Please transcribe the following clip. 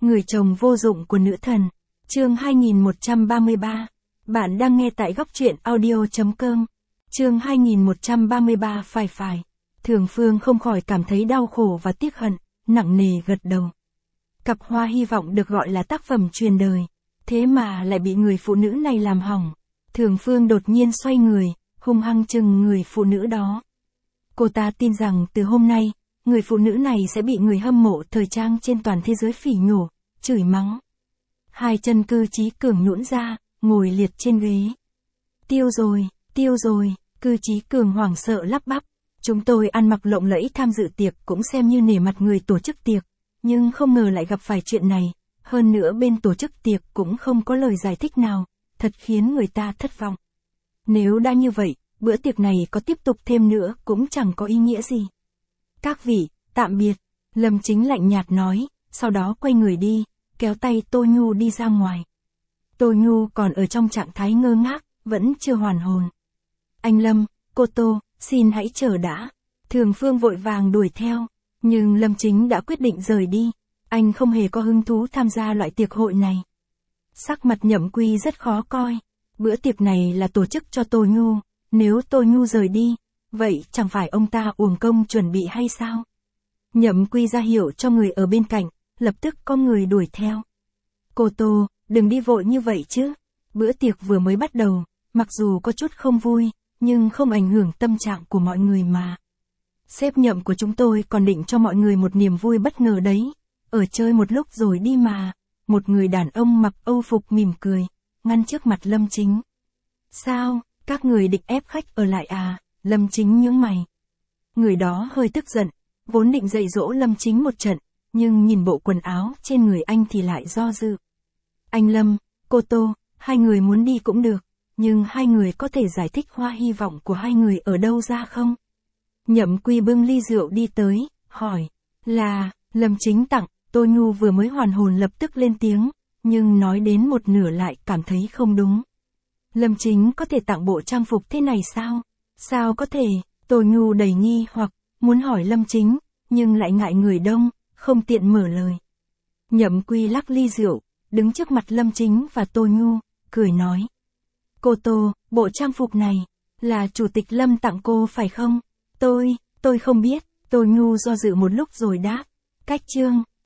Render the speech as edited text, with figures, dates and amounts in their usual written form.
Người chồng vô dụng của nữ thần. Chương 2133. Bạn đang nghe tại góc truyện audio.com. Chương 2133 phải. Thường Phương không khỏi cảm thấy đau khổ và tiếc hận, nặng nề gật đầu. Cặp hoa hy vọng được gọi là tác phẩm truyền đời, thế mà lại bị người phụ nữ này làm hỏng. Thường Phương đột nhiên xoay người, hung hăng chừng người phụ nữ đó. Cô ta tin rằng từ hôm nay, người phụ nữ này sẽ bị người hâm mộ thời trang trên toàn thế giới phỉ nhổ, chửi mắng. Hai chân Cư Chí Cường nhũn ra, ngồi liệt trên ghế. Tiêu rồi, Cư Chí Cường hoảng sợ lắp bắp. Chúng tôi ăn mặc lộng lẫy tham dự tiệc cũng xem như nể mặt người tổ chức tiệc, nhưng không ngờ lại gặp phải chuyện này, hơn nữa bên tổ chức tiệc cũng không có lời giải thích nào, thật khiến người ta thất vọng. Nếu đã như vậy, bữa tiệc này có tiếp tục thêm nữa cũng chẳng có ý nghĩa gì. Các vị, tạm biệt, Lâm Chính lạnh nhạt nói, sau đó quay người đi, kéo tay Tô Nhu đi ra ngoài. Tô Nhu còn ở trong trạng thái ngơ ngác, vẫn chưa hoàn hồn. Anh Lâm, cô Tô, xin hãy chờ đã. Thường Phương vội vàng đuổi theo, nhưng Lâm Chính đã quyết định rời đi. Anh không hề có hứng thú tham gia loại tiệc hội này. Sắc mặt Nhậm Quy rất khó coi. Bữa tiệc này là tổ chức cho Tô Nhu, nếu Tô Nhu rời đi, vậy chẳng phải ông ta uổng công chuẩn bị hay sao? Nhậm Quy ra hiệu cho người ở bên cạnh, lập tức có người đuổi theo. Cô Tô, đừng đi vội như vậy chứ. Bữa tiệc vừa mới bắt đầu, mặc dù có chút không vui, nhưng không ảnh hưởng tâm trạng của mọi người mà. Sếp Nhậm của chúng tôi còn định cho mọi người một niềm vui bất ngờ đấy. Ở chơi một lúc rồi đi mà. Một người đàn ông mặc Âu phục mỉm cười, ngăn trước mặt Lâm Chính. Sao, các người định ép khách ở lại à? Lâm Chính nhướng mày. Người đó hơi tức giận, vốn định dạy dỗ Lâm Chính một trận, nhưng nhìn bộ quần áo trên người anh thì lại do dự. Anh Lâm, cô Tô, hai người muốn đi cũng được, nhưng hai người có thể giải thích hoa hy vọng của hai người ở đâu ra không? Nhậm Quy bưng ly rượu đi tới, hỏi. Là, Lâm Chính tặng. Tô Nhu vừa mới hoàn hồn lập tức lên tiếng, nhưng nói đến một nửa lại cảm thấy không đúng. Lâm Chính có thể tặng bộ trang phục thế này sao? Sao có thể? Tô Nhu đầy nghi hoặc, muốn hỏi Lâm Chính, nhưng lại ngại người đông, không tiện mở lời. Nhậm Quy lắc ly rượu, đứng trước mặt Lâm Chính và Tô Nhu, cười nói. Cô Tô, bộ trang phục này, là Chủ tịch Lâm tặng cô phải không? Tôi không biết. Tô Nhu do dự một lúc rồi đáp. Cách chương.